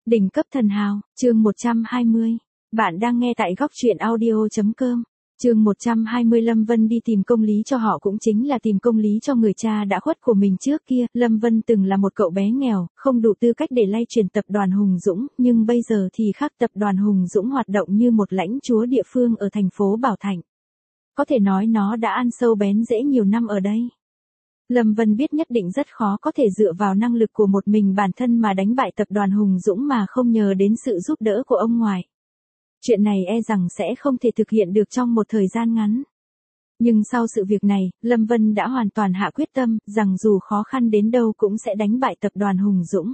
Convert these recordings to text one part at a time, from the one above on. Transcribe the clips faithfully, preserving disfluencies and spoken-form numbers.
Đỉnh cấp thần hào, chương một trăm hai mươi. Bạn đang nghe tại góc truyện audio chấm com. Chương một trăm hai mươi. Lâm Vân đi tìm công lý cho họ cũng chính là tìm công lý cho người cha đã khuất của mình trước kia. Lâm Vân từng là một cậu bé nghèo, không đủ tư cách để lay truyền tập đoàn Hùng Dũng, nhưng bây giờ thì khác, tập đoàn Hùng Dũng hoạt động như một lãnh chúa địa phương ở thành phố Bảo Thạnh. Có thể nói nó đã ăn sâu bén rễ nhiều năm ở đây. Lâm Vân biết nhất định rất khó có thể dựa vào năng lực của một mình bản thân mà đánh bại tập đoàn Hùng Dũng mà không nhờ đến sự giúp đỡ của ông ngoại. Chuyện này e rằng sẽ không thể thực hiện được trong một thời gian ngắn. Nhưng sau sự việc này, Lâm Vân đã hoàn toàn hạ quyết tâm, rằng dù khó khăn đến đâu cũng sẽ đánh bại tập đoàn Hùng Dũng.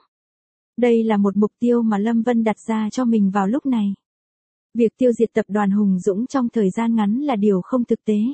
Đây là một mục tiêu mà Lâm Vân đặt ra cho mình vào lúc này. Việc tiêu diệt tập đoàn Hùng Dũng trong thời gian ngắn là điều không thực tế.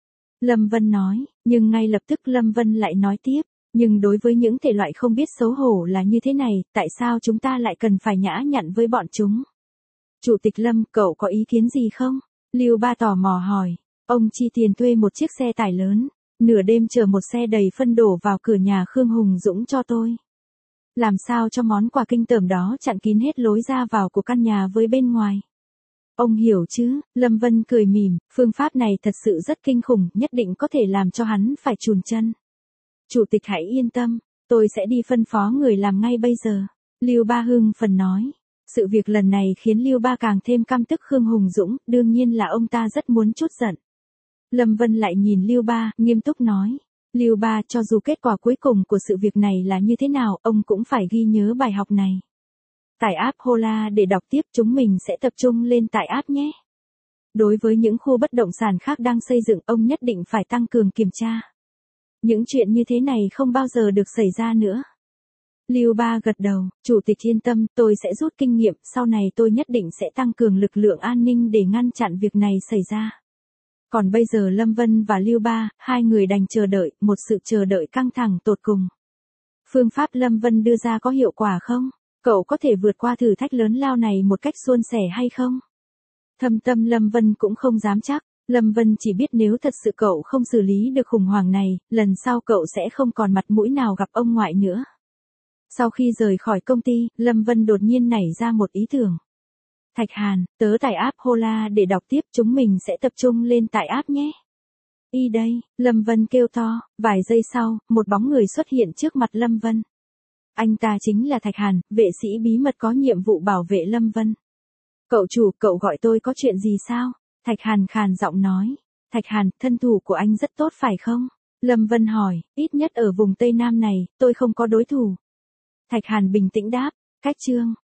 Lâm Vân nói, nhưng ngay lập tức Lâm Vân lại nói tiếp, nhưng đối với những thể loại không biết xấu hổ là như thế này, tại sao chúng ta lại cần phải nhã nhặn với bọn chúng? Chủ tịch Lâm, cậu có ý kiến gì không? Lưu Ba tò mò hỏi, ông chi tiền thuê một chiếc xe tải lớn, nửa đêm chở một xe đầy phân đổ vào cửa nhà Khương Hùng Dũng cho tôi. Làm sao cho món quà kinh tởm đó chặn kín hết lối ra vào của căn nhà với bên ngoài? Ông hiểu chứ? Lâm Vân cười mỉm, phương pháp này thật sự rất kinh khủng, nhất định có thể làm cho hắn phải chùn chân. Chủ tịch hãy yên tâm, tôi sẽ đi phân phó người làm ngay bây giờ. Lưu Ba hưng phấn nói. Sự việc lần này khiến Lưu Ba càng thêm căm tức Khương Hùng Dũng, đương nhiên là ông ta rất muốn trút giận. Lâm Vân lại nhìn Lưu Ba, nghiêm túc nói. Lưu Ba, cho dù kết quả cuối cùng của sự việc này là như thế nào, ông cũng phải ghi nhớ bài học này. Tải app Hola để đọc tiếp, chúng mình sẽ tập trung lên tải app nhé. Đối với những khu bất động sản khác đang xây dựng, ông nhất định phải tăng cường kiểm tra. Những chuyện như thế này không bao giờ được xảy ra nữa. Lưu Ba gật đầu, chủ tịch yên tâm, tôi sẽ rút kinh nghiệm, sau này tôi nhất định sẽ tăng cường lực lượng an ninh để ngăn chặn việc này xảy ra. Còn bây giờ Lâm Vân và Lưu Ba, hai người đành chờ đợi, một sự chờ đợi căng thẳng tột cùng. Phương pháp Lâm Vân đưa ra có hiệu quả không? Cậu có thể vượt qua thử thách lớn lao này một cách suôn sẻ hay không? Thâm tâm Lâm Vân cũng không dám chắc. Lâm Vân chỉ biết nếu thật sự cậu không xử lý được khủng hoảng này, lần sau cậu sẽ không còn mặt mũi nào gặp ông ngoại nữa. Sau khi rời khỏi công ty, Lâm Vân đột nhiên nảy ra một ý tưởng. Thạch Hàn, tớ tải app Hola để đọc tiếp, chúng mình sẽ tập trung lên tải app nhé. Y đây, Lâm Vân kêu to, vài giây sau, một bóng người xuất hiện trước mặt Lâm Vân. Anh ta chính là Thạch Hàn, vệ sĩ bí mật có nhiệm vụ bảo vệ Lâm Vân. Cậu chủ, cậu gọi tôi có chuyện gì sao? Thạch Hàn khàn giọng nói. Thạch Hàn, thân thủ của anh rất tốt phải không? Lâm Vân hỏi, ít nhất ở vùng Tây Nam này, tôi không có đối thủ. Thạch Hàn bình tĩnh đáp, cách chương,